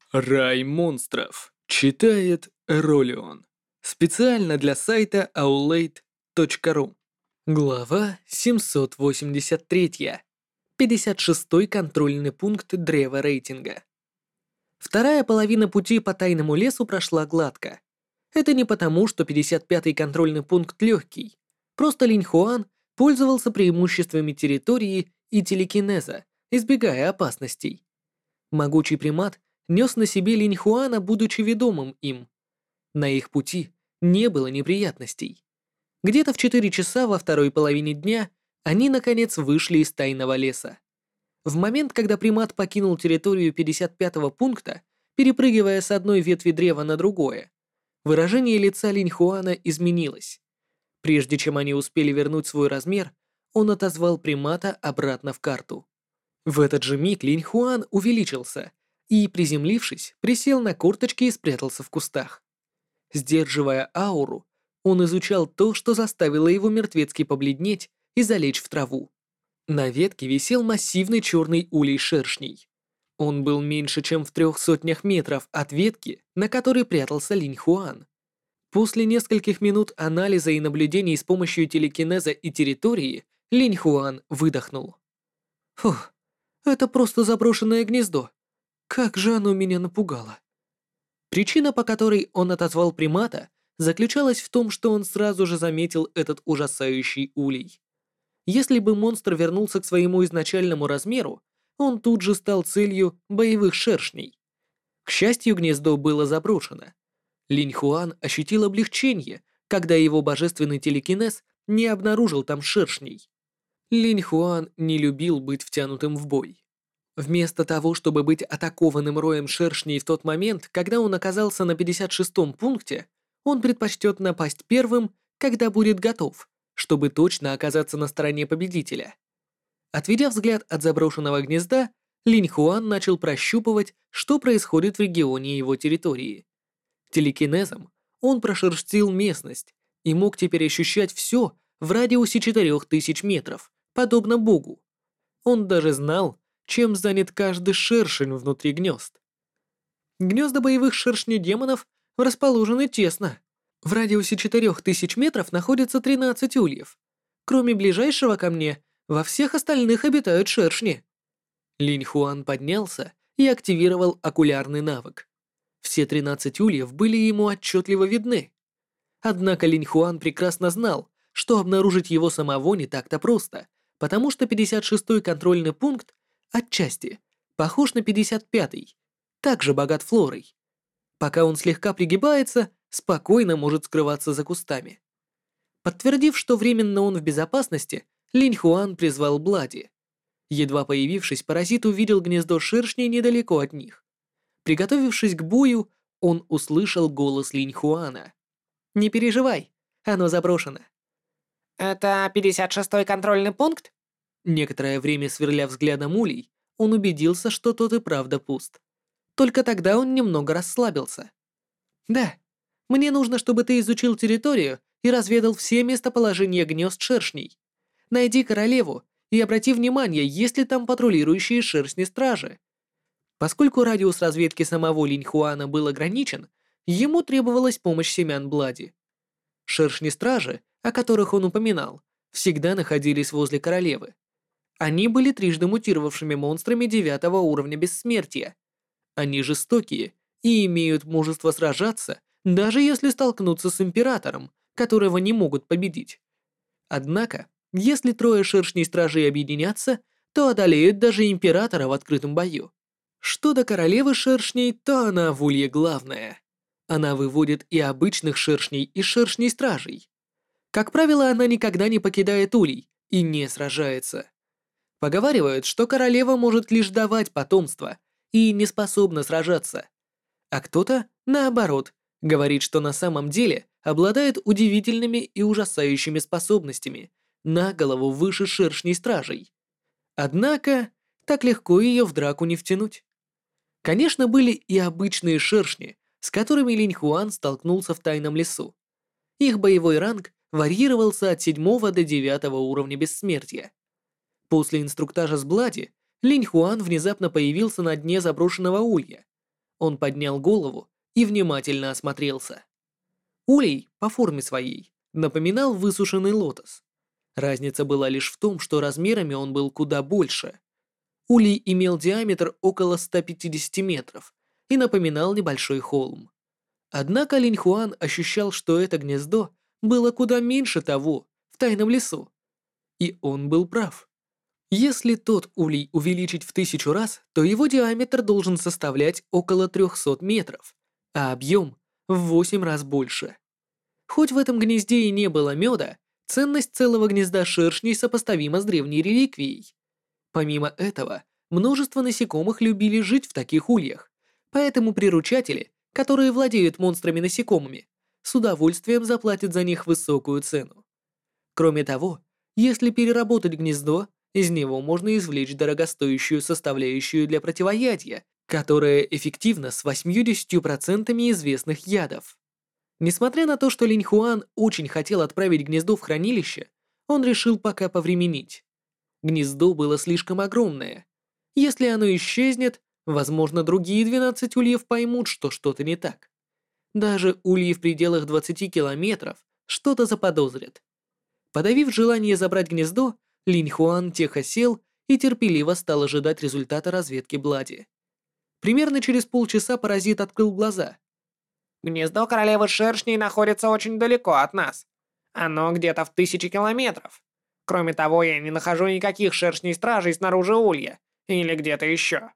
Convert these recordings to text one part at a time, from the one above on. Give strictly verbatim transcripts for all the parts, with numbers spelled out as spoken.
Рай монстров. Читает Ролион. Специально для сайта аулейт точка ру. Глава семьсот восемьдесят три. пятьдесят шестой контрольный пункт древа рейтинга. Вторая половина пути по тайному лесу прошла гладко. Это не потому, что пятьдесят пятый контрольный пункт легкий. Просто Линь Хуан пользовался преимуществами территории и телекинеза, избегая опасностей. Могучий примат нес на себе Линь Хуана, будучи ведомым им. На их пути не было неприятностей. Где-то в четыре часа во второй половине дня они, наконец, вышли из тайного леса. В момент, когда примат покинул территорию пятьдесят пятого пункта, перепрыгивая с одной ветви древа на другое, выражение лица Линь Хуана изменилось. Прежде чем они успели вернуть свой размер, он отозвал примата обратно в карту. В этот же миг Линь Хуан увеличился и, приземлившись, присел на корточки и спрятался в кустах. Сдерживая ауру, он изучал то, что заставило его мертвецки побледнеть и залечь в траву. На ветке висел массивный черный улей шершней. Он был меньше, чем в трех сотнях метров от ветки, на которой прятался Линь Хуан. После нескольких минут анализа и наблюдений с помощью телекинеза и территории, Линь Хуан выдохнул. «Фух, это просто заброшенное гнездо. Как же оно меня напугало». Причина, по которой он отозвал примата, заключалась в том, что он сразу же заметил этот ужасающий улей. Если бы монстр вернулся к своему изначальному размеру, он тут же стал целью боевых шершней. К счастью, гнездо было заброшено. Линь Хуан ощутил облегчение, когда его божественный телекинез не обнаружил там шершней. Линь Хуан не любил быть втянутым в бой. Вместо того, чтобы быть атакованным роем шершней в тот момент, когда он оказался на пятьдесят шестом пункте, он предпочтет напасть первым, когда будет готов, чтобы точно оказаться на стороне победителя. Отведя взгляд от заброшенного гнезда, Линь Хуан начал прощупывать, что происходит в регионе его территории. Телекинезом он прошерстил местность и мог теперь ощущать все в радиусе четырёх тысяч метров, подобно Богу. Он даже знал, чем занят каждый шершень внутри гнезд. Гнезда боевых шершней-демонов расположены тесно. В радиусе четырёх тысяч метров находится тринадцать ульев. Кроме ближайшего ко мне, во всех остальных обитают шершни. Линь Хуан поднялся и активировал окулярный навык. Все тринадцать ульев были ему отчетливо видны. Однако Линь Хуан прекрасно знал, что обнаружить его самого не так-то просто, потому что пятьдесят шестой контрольный пункт отчасти похож на пятьдесят пятый, также богат флорой. Пока он слегка пригибается, спокойно может скрываться за кустами. Подтвердив, что временно он в безопасности, Линь Хуан призвал Блади. Едва появившись, паразит увидел гнездо шершней недалеко от них. Приготовившись к бою, он услышал голос Линь Хуана. «Не переживай, оно заброшено». «Это пятьдесят шестой контрольный пункт?» Некоторое время сверля взглядом улей, он убедился, что тот и правда пуст. Только тогда он немного расслабился. «Да, мне нужно, чтобы ты изучил территорию и разведал все местоположения гнезд шершней. Найди королеву и обрати внимание, есть ли там патрулирующие шершни-стражи». Поскольку радиус разведки самого Линь Хуана был ограничен, ему требовалась помощь семян Блади. Шершни-стражи, о которых он упоминал, всегда находились возле королевы. Они были трижды мутировавшими монстрами девятого уровня бессмертия. Они жестокие и имеют мужество сражаться, даже если столкнутся с императором, которого не могут победить. Однако, если трое шершней-стражей объединятся, то одолеют даже императора в открытом бою. Что до королевы шершней, то она в улье главная. Она выводит и обычных шершней, и шершней-стражей. Как правило, она никогда не покидает улей и не сражается. Поговаривают, что королева может лишь давать потомство и не способна сражаться. А кто-то, наоборот, говорит, что на самом деле обладает удивительными и ужасающими способностями, на голову выше шершней-стражей. Однако, так легко ее в драку не втянуть. Конечно, были и обычные шершни, с которыми Линь Хуан столкнулся в тайном лесу. Их боевой ранг варьировался от седьмого до девятого уровня бессмертия. После инструктажа с Блади, Линь Хуан внезапно появился на дне заброшенного улья. Он поднял голову и внимательно осмотрелся. Улей, по форме своей, напоминал высушенный лотос. Разница была лишь в том, что размерами он был куда больше. Улей имел диаметр около ста пятидесяти метров и напоминал небольшой холм. Однако Линь Хуан ощущал, что это гнездо было куда меньше того в тайном лесу. И он был прав. Если тот улей увеличить в тысячу раз, то его диаметр должен составлять около трехсот метров, а объем в восемь раз больше. Хоть в этом гнезде и не было меда, ценность целого гнезда шершней сопоставима с древней реликвией. Помимо этого, множество насекомых любили жить в таких ульях, поэтому приручатели, которые владеют монстрами-насекомыми, с удовольствием заплатят за них высокую цену. Кроме того, если переработать гнездо, из него можно извлечь дорогостоящую составляющую для противоядия, которая эффективна с восьмидесятью процентами известных ядов. Несмотря на то, что Линь Хуан очень хотел отправить гнездо в хранилище, он решил пока повременить. Гнездо было слишком огромное. Если оно исчезнет, возможно, другие двенадцать ульев поймут, что что-то не так. Даже ульи в пределах двадцати километров что-то заподозрят. Подавив желание забрать гнездо, Линь Хуан тихо сел и терпеливо стал ожидать результата разведки Блади. Примерно через полчаса паразит открыл глаза. Гнездо королевы шершней находится очень далеко от нас. Оно где-то в тысячи километров. Кроме того, я не нахожу никаких шершней-стражей снаружи улья. Или где-то еще.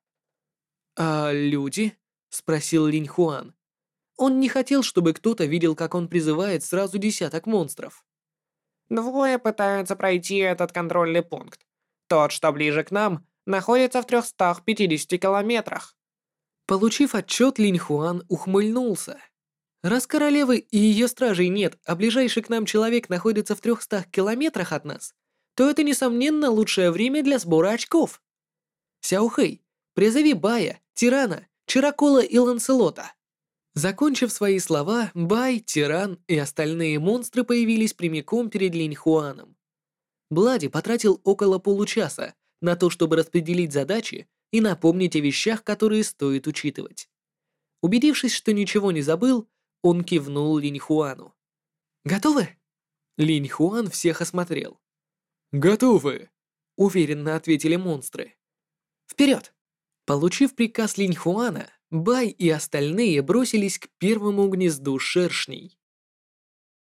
«А люди?» — спросил Линь Хуан. Он не хотел, чтобы кто-то видел, как он призывает сразу десяток монстров. Двое пытаются пройти этот контрольный пункт. Тот, что ближе к нам, находится в трехстах пятидесяти километрах. Получив отчет, Линь Хуан ухмыльнулся. Раз королевы и ее стражей нет, а ближайший к нам человек находится в трехстах километрах от нас, то это, несомненно, лучшее время для сбора очков. Сяохэй, призови Бая, Тирана, Чиракола и Ланселота. Закончив свои слова, Бай, Тиран и остальные монстры появились прямиком перед Линь Хуаном. Блади потратил около получаса на то, чтобы распределить задачи и напомнить о вещах, которые стоит учитывать. Убедившись, что ничего не забыл, он кивнул Линь Хуану. «Готовы?» Линь Хуан всех осмотрел. «Готовы», — уверенно ответили монстры. «Вперед!» Получив приказ Линь Хуана, Бай и остальные бросились к первому гнезду шершней.